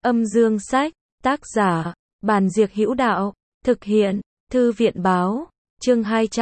Âm dương sách, tác giả, Bàn Diệc Hữu Đạo, thực hiện, Thư viện báo, chương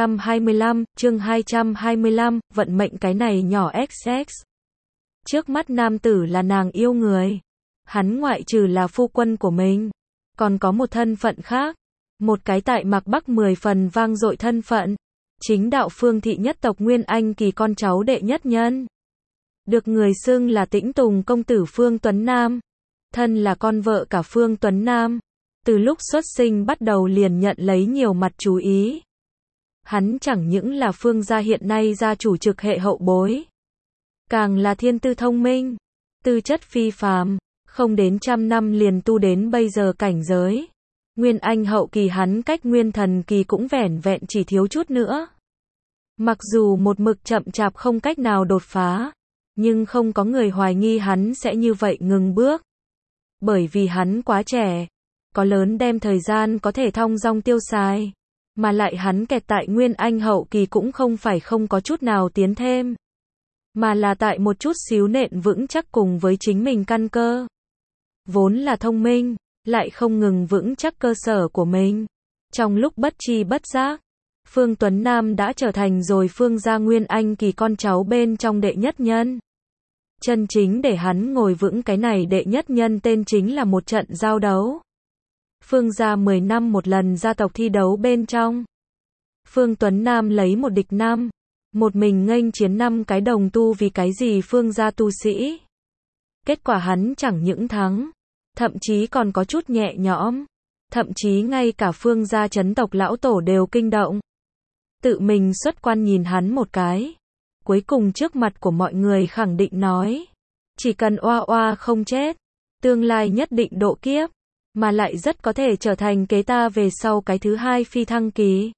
225, vận mệnh cái này nhỏ XX. Trước mắt nam tử là nàng yêu người. Hắn ngoại trừ là phu quân của mình, còn có một thân phận khác. Một cái tại Mạc Bắc 10 phần vang dội thân phận. Chính đạo Phương thị nhất tộc Nguyên Anh Kỳ con cháu đệ nhất nhân. Được người xưng là Tĩnh Tùng công tử Phương Tuấn Nam. Thân là con vợ cả Phương Tuấn Nam. Từ lúc xuất sinh bắt đầu liền nhận lấy nhiều mặt chú ý. Hắn chẳng những là Phương gia hiện nay gia chủ trực hệ hậu bối, càng là thiên tư thông minh, tư chất phi phàm, không đến 100 năm liền tu đến bây giờ cảnh giới. Nguyên Anh hậu kỳ hắn cách Nguyên Thần kỳ cũng vẻn vẹn chỉ thiếu chút nữa. Mặc dù một mực chậm chạp không cách nào đột phá, nhưng không có người hoài nghi hắn sẽ như vậy ngừng bước. Bởi vì hắn quá trẻ, có lớn đem thời gian có thể thong dong tiêu xài, mà lại hắn kẹt tại Nguyên Anh hậu kỳ cũng không phải không có chút nào tiến thêm, mà là tại một chút xíu nện vững chắc cùng với chính mình căn cơ. Vốn là thông minh, lại không ngừng vững chắc cơ sở của mình. Trong lúc bất tri bất giác, Phương Tuấn Nam đã trở thành rồi Phương gia Nguyên Anh kỳ con cháu bên trong đệ nhất nhân. Chân chính để hắn ngồi vững cái này đệ nhất nhân tên chính là một trận giao đấu. Phương gia 10 năm một lần gia tộc thi đấu bên trong. Phương Tuấn Nam lấy một địch 5, một mình nghênh chiến 5 cái đồng tu vì cái gì Phương gia tu sĩ. Kết quả hắn chẳng những thắng, thậm chí còn có chút nhẹ nhõm, thậm chí ngay cả Phương gia chấn tộc lão tổ đều kinh động. Tự mình xuất quan nhìn hắn một cái, cuối cùng trước mặt của mọi người khẳng định nói, chỉ cần oa oa không chết, tương lai nhất định độ kiếp, mà lại rất có thể trở thành kế ta về sau cái thứ hai phi thăng kỳ.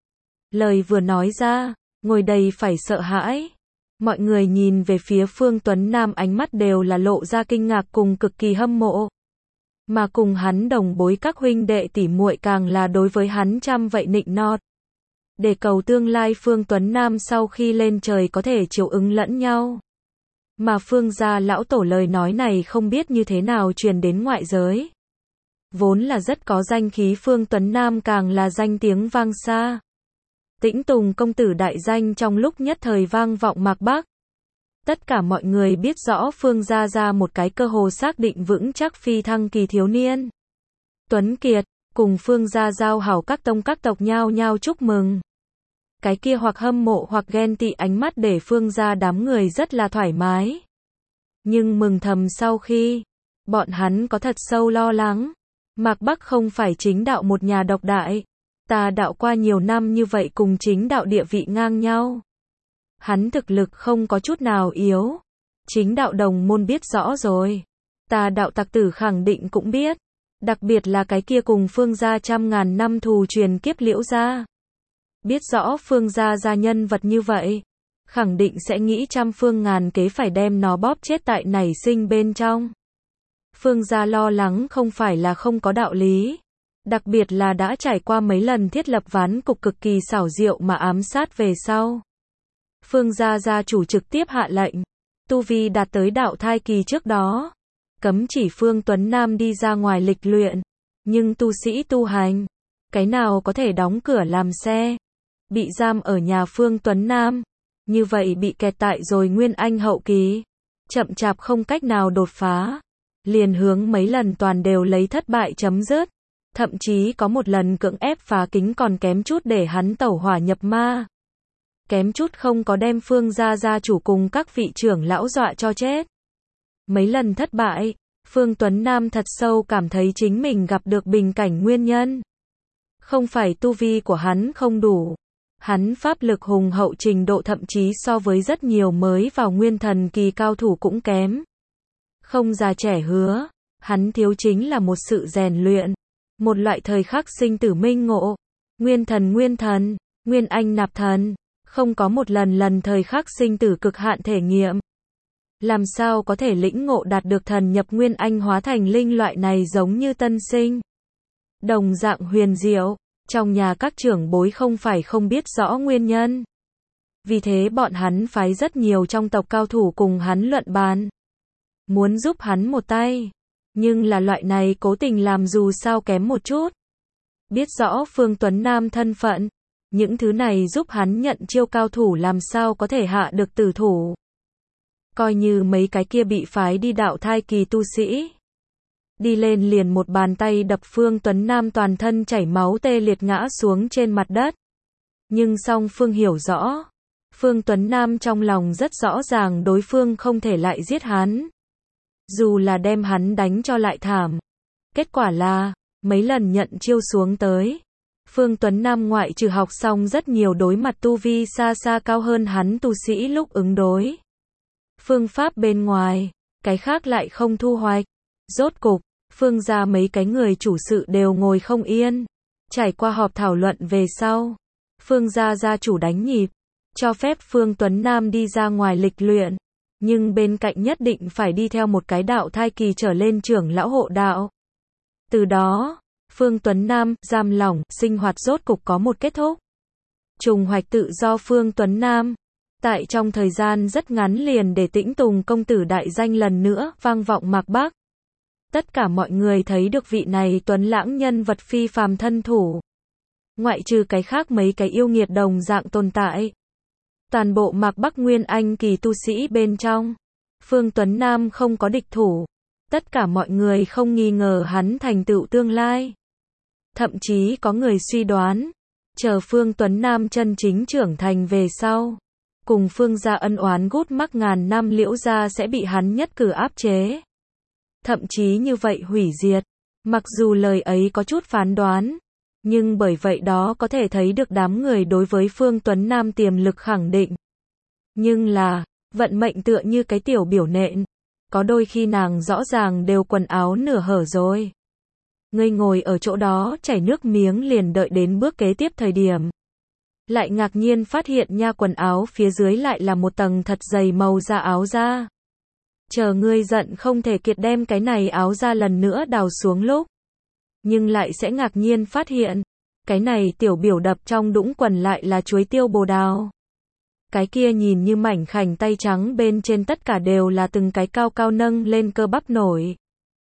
Lời vừa nói ra, ngồi đầy phải sợ hãi. Mọi người nhìn về phía Phương Tuấn Nam ánh mắt đều là lộ ra kinh ngạc cùng cực kỳ hâm mộ. Mà cùng hắn đồng bối các huynh đệ tỷ muội càng là đối với hắn trăm vậy nịnh nọt. Để cầu tương lai Phương Tuấn Nam sau khi lên trời có thể chiều ứng lẫn nhau. Mà Phương gia lão tổ lời nói này không biết như thế nào truyền đến ngoại giới. Vốn là rất có danh khí Phương Tuấn Nam càng là danh tiếng vang xa. Tĩnh Tùng công tử đại danh trong lúc nhất thời vang vọng Mạc Bắc. Tất cả mọi người biết rõ Phương gia ra một cái cơ hồ xác định vững chắc phi thăng kỳ thiếu niên. Tuấn Kiệt, cùng Phương gia giao hảo các tông các tộc nhao nhao chúc mừng. Cái kia hoặc hâm mộ hoặc ghen tị ánh mắt để Phương gia đám người rất là thoải mái. Nhưng mừng thầm sau khi, bọn hắn có thật sâu lo lắng. Mạc Bắc không phải chính đạo một nhà độc đại. Tà đạo qua nhiều năm như vậy cùng chính đạo địa vị ngang nhau. Hắn thực lực không có chút nào yếu. Chính đạo đồng môn biết rõ rồi. Tà đạo tặc tử khẳng định cũng biết. Đặc biệt là cái kia cùng Phương gia 100.000 năm thù truyền kiếp Liễu gia. Biết rõ Phương gia gia nhân vật như vậy, khẳng định sẽ nghĩ trăm phương ngàn kế phải đem nó bóp chết tại nảy sinh bên trong. Phương gia lo lắng không phải là không có đạo lý. Đặc biệt là đã trải qua mấy lần thiết lập ván cục cực kỳ xảo diệu mà ám sát về sau. Phương gia gia chủ trực tiếp hạ lệnh, tu vi đạt tới đạo thai kỳ trước đó, cấm chỉ Phương Tuấn Nam đi ra ngoài lịch luyện, nhưng tu sĩ tu hành, cái nào có thể đóng cửa làm xe, bị giam ở nhà Phương Tuấn Nam, như vậy bị kẹt tại rồi Nguyên Anh hậu kỳ, chậm chạp không cách nào đột phá, liền hướng mấy lần toàn đều lấy thất bại chấm dứt. Thậm chí có một lần cưỡng ép phá kính còn kém chút để hắn tẩu hỏa nhập ma. Kém chút không có đem Phương gia gia chủ cùng các vị trưởng lão dọa cho chết. Mấy lần thất bại, Phương Tuấn Nam thật sâu cảm thấy chính mình gặp được bình cảnh nguyên nhân. Không phải tu vi của hắn không đủ. Hắn pháp lực hùng hậu trình độ thậm chí so với rất nhiều mới vào Nguyên Thần kỳ cao thủ cũng kém. Không già trẻ hứa, hắn thiếu chính là một sự rèn luyện. Một loại thời khắc sinh tử minh ngộ. Nguyên thần, Nguyên Anh nạp thần. Không có một lần thời khắc sinh tử cực hạn thể nghiệm. Làm sao có thể lĩnh ngộ đạt được thần nhập Nguyên Anh hóa thành linh loại này giống như tân sinh. Đồng dạng huyền diệu. Trong nhà các trưởng bối không phải không biết rõ nguyên nhân. Vì thế bọn hắn phái rất nhiều trong tộc cao thủ cùng hắn luận bàn. Muốn giúp hắn một tay. Nhưng là loại này cố tình làm dù sao kém một chút. Biết rõ Phương Tuấn Nam thân phận, những thứ này giúp hắn nhận chiêu cao thủ làm sao có thể hạ được tử thủ. Coi như mấy cái kia bị phái đi đạo thai kỳ tu sĩ. Đi lên liền một bàn tay đập Phương Tuấn Nam toàn thân chảy máu tê liệt ngã xuống trên mặt đất. Nhưng song Phương hiểu rõ. Phương Tuấn Nam trong lòng rất rõ ràng đối phương không thể lại giết hắn. Dù là đem hắn đánh cho lại thảm. Kết quả là, mấy lần nhận chiêu xuống tới. Phương Tuấn Nam ngoại trừ học xong rất nhiều đối mặt tu vi xa xa cao hơn hắn tu sĩ lúc ứng đối. Phương pháp bên ngoài, cái khác lại không thu hoạch. Rốt cục, Phương gia mấy cái người chủ sự đều ngồi không yên. Trải qua họp thảo luận về sau. Phương gia gia chủ đánh nhịp. Cho phép Phương Tuấn Nam đi ra ngoài lịch luyện. Nhưng bên cạnh nhất định phải đi theo một cái đạo thai kỳ trở lên trưởng lão hộ đạo. Từ đó, Phương Tuấn Nam, giam lỏng, sinh hoạt rốt cục có một kết thúc. Trùng hoạch tự do Phương Tuấn Nam. Tại trong thời gian rất ngắn liền để Tĩnh Tùng công tử đại danh lần nữa vang vọng Mạc Bắc. Tất cả mọi người thấy được vị này tuấn lãng nhân vật phi phàm thân thủ. Ngoại trừ cái khác mấy cái yêu nghiệt đồng dạng tồn tại. Toàn bộ Mạc Bắc Nguyên Anh kỳ tu sĩ bên trong. Phương Tuấn Nam không có địch thủ. Tất cả mọi người không nghi ngờ hắn thành tựu tương lai. Thậm chí có người suy đoán. Chờ Phương Tuấn Nam chân chính trưởng thành về sau. Cùng Phương gia ân oán gút mắc ngàn năm Liễu gia sẽ bị hắn nhất cử áp chế. Thậm chí như vậy hủy diệt. Mặc dù lời ấy có chút phán đoán. Nhưng bởi vậy đó có thể thấy được đám người đối với Phương Tuấn Nam tiềm lực khẳng định. Nhưng là, vận mệnh tựa như cái tiểu biểu nện. Có đôi khi nàng rõ ràng đều quần áo nửa hở rồi. Ngây ngồi ở chỗ đó chảy nước miếng liền đợi đến bước kế tiếp thời điểm. Lại ngạc nhiên phát hiện nha quần áo phía dưới lại là một tầng thật dày màu da áo da. Chờ ngươi giận không thể kiệt đem cái này áo da lần nữa đào xuống lúc. Nhưng lại sẽ ngạc nhiên phát hiện, cái này tiểu biểu đập trong đũng quần lại là chuối tiêu bồ đào. Cái kia nhìn như mảnh khảnh tay trắng bên trên tất cả đều là từng cái cao cao nâng lên cơ bắp nổi.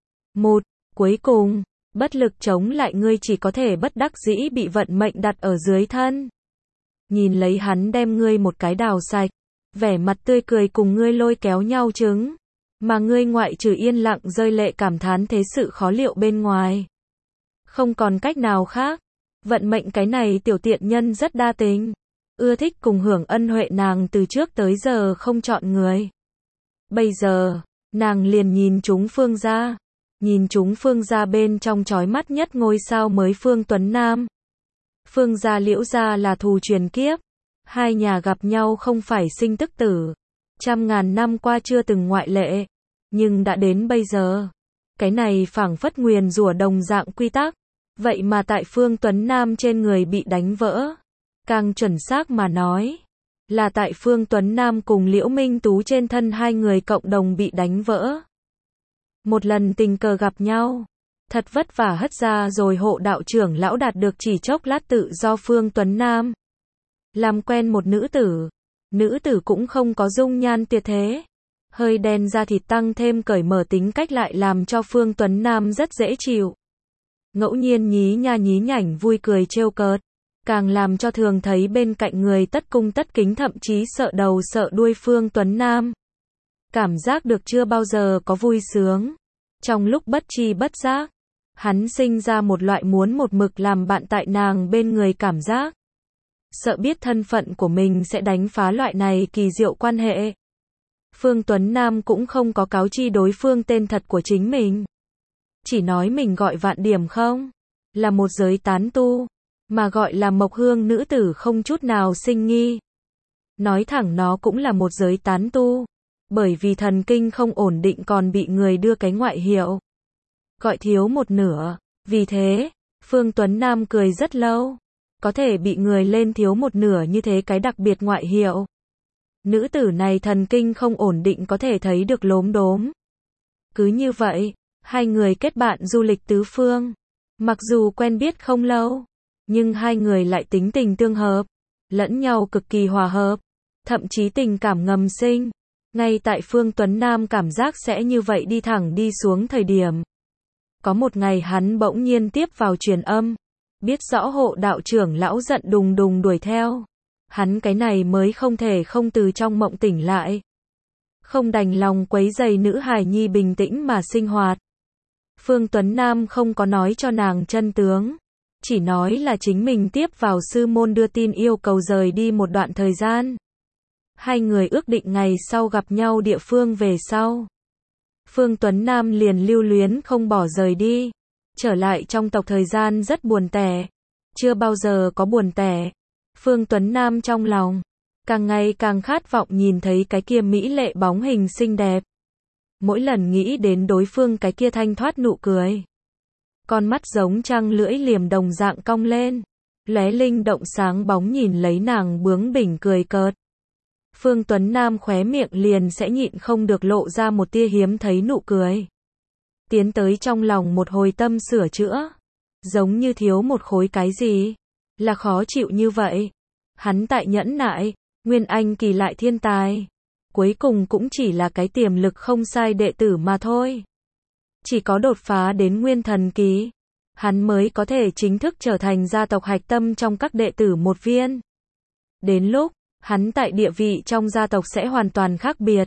Cuối cùng, bất lực chống lại ngươi chỉ có thể bất đắc dĩ bị vận mệnh đặt ở dưới thân. Nhìn lấy hắn đem ngươi một cái đào sạch, vẻ mặt tươi cười cùng ngươi lôi kéo nhau trứng. Mà ngươi ngoại trừ yên lặng rơi lệ cảm thán thế sự khó liệu bên ngoài. Không còn cách nào khác. Vận mệnh cái này tiểu tiện nhân rất đa tình. Ưa thích cùng hưởng ân huệ nàng từ trước tới giờ không chọn người. Bây giờ, nàng liền nhìn chúng Phương gia. Nhìn chúng Phương gia bên trong chói mắt nhất ngôi sao mới Phương Tuấn Nam. Phương gia Liễu gia là thù truyền kiếp. Hai nhà gặp nhau không phải sinh tức tử. Trăm ngàn năm qua chưa từng ngoại lệ. Nhưng đã đến bây giờ. Cái này phảng phất nguyền rủa đồng dạng quy tắc. Vậy mà tại Phương Tuấn Nam trên người bị đánh vỡ. Càng chuẩn xác mà nói. Là tại Phương Tuấn Nam cùng Liễu Minh Tú trên thân hai người cộng đồng bị đánh vỡ. Một lần tình cờ gặp nhau. Thật vất vả hất ra rồi hộ đạo trưởng lão đạt được chỉ chốc lát tự do Phương Tuấn Nam. Làm quen một nữ tử. Nữ tử cũng không có dung nhan tuyệt thế. Hơi đen da thịt tăng thêm cởi mở tính cách lại làm cho Phương Tuấn Nam rất dễ chịu. Ngẫu nhiên nhí nha nhí nhảnh vui cười trêu cợt. Càng làm cho thường thấy bên cạnh người tất cung tất kính thậm chí sợ đầu sợ đuôi Phương Tuấn Nam. Cảm giác được chưa bao giờ có vui sướng. Trong lúc bất tri bất giác, hắn sinh ra một loại muốn một mực làm bạn tại nàng bên người cảm giác. Sợ biết thân phận của mình sẽ đánh phá loại này kỳ diệu quan hệ. Phương Tuấn Nam cũng không có cáo chi đối phương tên thật của chính mình. Chỉ nói mình gọi Vạn Điểm không, là một giới tán tu, mà gọi là Mộc Hương nữ tử không chút nào sinh nghi. Nói thẳng nó cũng là một giới tán tu, bởi vì thần kinh không ổn định còn bị người đưa cái ngoại hiệu. Gọi thiếu một nửa, vì thế, Phương Tuấn Nam cười rất lâu. Có thể bị người lên thiếu một nửa như thế cái đặc biệt ngoại hiệu. Nữ tử này thần kinh không ổn định có thể thấy được lốm đốm. Cứ như vậy, hai người kết bạn du lịch tứ phương. Mặc dù quen biết không lâu, nhưng hai người lại tính tình tương hợp, lẫn nhau cực kỳ hòa hợp, thậm chí tình cảm ngầm sinh. Ngay tại Phương Tuấn Nam cảm giác sẽ như vậy đi thẳng đi xuống thời điểm, Có một ngày hắn bỗng nhiên tiếp vào truyền âm, biết rõ hộ đạo trưởng lão giận đùng đùng đuổi theo. Hắn cái này mới không thể không từ trong mộng tỉnh lại. Không đành lòng quấy rầy nữ hài nhi bình tĩnh mà sinh hoạt. Phương Tuấn Nam không có nói cho nàng chân tướng, chỉ nói là chính mình tiếp vào sư môn đưa tin yêu cầu rời đi một đoạn thời gian. Hai người ước định ngày sau gặp nhau địa phương về sau. Phương Tuấn Nam liền lưu luyến không bỏ rời đi. Trở lại trong tộc thời gian rất buồn tẻ. Chưa bao giờ có buồn tẻ. Phương Tuấn Nam trong lòng càng ngày càng khát vọng nhìn thấy cái kia mỹ lệ bóng hình xinh đẹp. Mỗi lần nghĩ đến đối phương cái kia thanh thoát nụ cười, con mắt giống trăng lưỡi liềm đồng dạng cong lên, lóe linh động sáng bóng nhìn lấy nàng bướng bỉnh cười cợt. Phương Tuấn Nam khóe miệng liền sẽ nhịn không được lộ ra một tia hiếm thấy nụ cười. Tiến tới trong lòng một hồi tâm sửa chữa, giống như thiếu một khối cái gì, là khó chịu như vậy. Hắn tại nhẫn nại, Nguyên Anh kỳ lại thiên tài, cuối cùng cũng chỉ là cái tiềm lực không sai đệ tử mà thôi. Chỉ có đột phá đến Nguyên Thần kỳ, hắn mới có thể chính thức trở thành gia tộc hạch tâm trong các đệ tử một viên. Đến lúc, hắn tại địa vị trong gia tộc sẽ hoàn toàn khác biệt.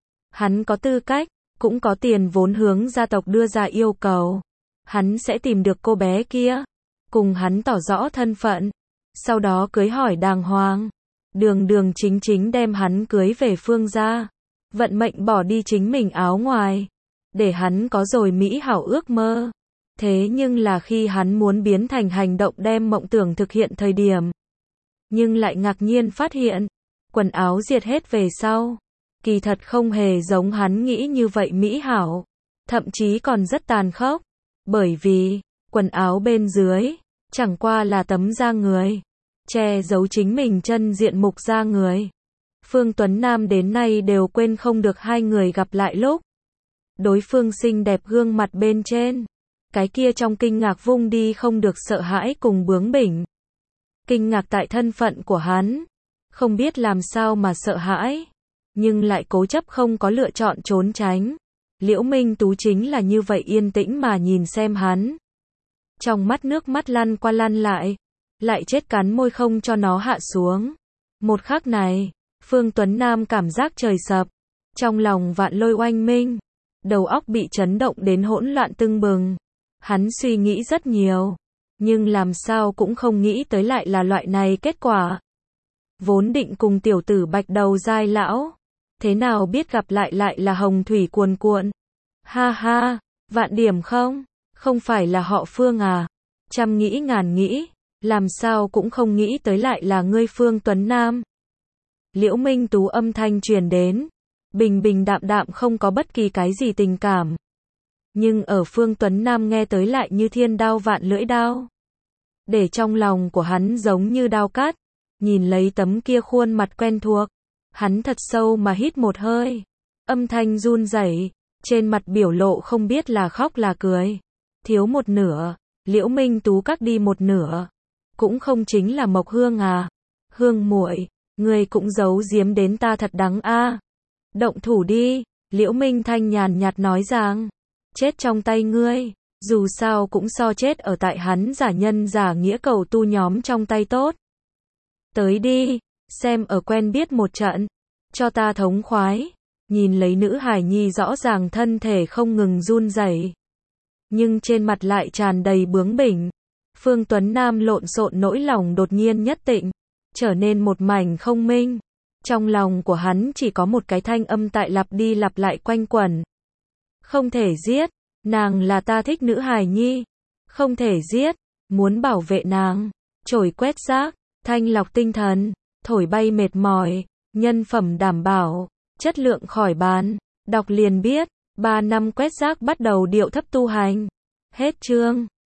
Hắn có tư cách, cũng có tiền vốn hướng gia tộc đưa ra yêu cầu. Hắn sẽ tìm được cô bé kia, cùng hắn tỏ rõ thân phận, sau đó cưới hỏi đàng hoàng. Đường đường chính chính đem hắn cưới về Phương gia. Vận mệnh bỏ đi chính mình áo ngoài, để hắn có rồi mỹ hảo ước mơ. Thế nhưng là khi hắn muốn biến thành hành động đem mộng tưởng thực hiện thời điểm, nhưng lại ngạc nhiên phát hiện, quần áo diệt hết về sau, kỳ thật không hề giống hắn nghĩ như vậy mỹ hảo, thậm chí còn rất tàn khốc, bởi vì, quần áo bên dưới, chẳng qua là tấm da người, che giấu chính mình chân diện mục da người. Phương Tuấn Nam đến nay đều quên không được hai người gặp lại lúc. Đối phương xinh đẹp gương mặt bên trên, cái kia trong kinh ngạc vung đi không được sợ hãi cùng bướng bỉnh. Kinh ngạc tại thân phận của hắn, không biết làm sao mà sợ hãi, nhưng lại cố chấp không có lựa chọn trốn tránh. Liễu Minh Tú chính là như vậy yên tĩnh mà nhìn xem hắn. Trong mắt nước mắt lăn qua lăn lại chết cắn môi không cho nó hạ xuống. Một khắc này, Phương Tuấn Nam cảm giác trời sập, trong lòng vạn lôi oanh minh, đầu óc bị chấn động đến hỗn loạn tưng bừng. Hắn suy nghĩ rất nhiều, nhưng làm sao cũng không nghĩ tới lại là loại này kết quả. Vốn định cùng tiểu tử bạch đầu dai lão, thế nào biết gặp lại là hồng thủy cuồn cuộn. Ha ha, vạn điểm không phải là họ Phương à? Trăm nghĩ ngàn nghĩ, làm sao cũng không nghĩ tới lại là ngươi Phương Tuấn Nam. Liễu Minh Tú âm thanh truyền đến, bình bình đạm đạm không có bất kỳ cái gì tình cảm. Nhưng ở Phương Tuấn Nam nghe tới lại như thiên đao vạn lưỡi đao. Để trong lòng của hắn giống như đao cắt, nhìn lấy tấm kia khuôn mặt quen thuộc, hắn thật sâu mà hít một hơi, âm thanh run rẩy, trên mặt biểu lộ không biết là khóc là cười. Thiếu một nửa, Liễu Minh Tú cắt đi một nửa, cũng không chính là Mộc Hương à? Hương muội, ngươi cũng giấu giếm đến ta thật đắng a. Động thủ đi, Liễu Minh Thanh nhàn nhạt nói rằng, chết trong tay ngươi, dù sao cũng so chết ở tại hắn giả nhân giả nghĩa cầu tu nhóm trong tay tốt. Tới đi, xem ở quen biết một trận, cho ta thống khoái. Nhìn lấy nữ hài nhi rõ ràng thân thể không ngừng run rẩy, nhưng trên mặt lại tràn đầy bướng bỉnh. Phương Tuấn Nam lộn xộn nỗi lòng đột nhiên nhất tịnh, trở nên một mảnh không minh. Trong lòng của hắn chỉ có một cái thanh âm tại lặp đi lặp lại quanh quẩn. Không thể giết, nàng là ta thích nữ hài nhi. Không thể giết, muốn bảo vệ nàng. Chổi quét rác, thanh lọc tinh thần, thổi bay mệt mỏi, nhân phẩm đảm bảo, chất lượng khỏi bàn. Đọc liền biết, 3 năm quét rác bắt đầu điệu thấp tu hành. Hết chương.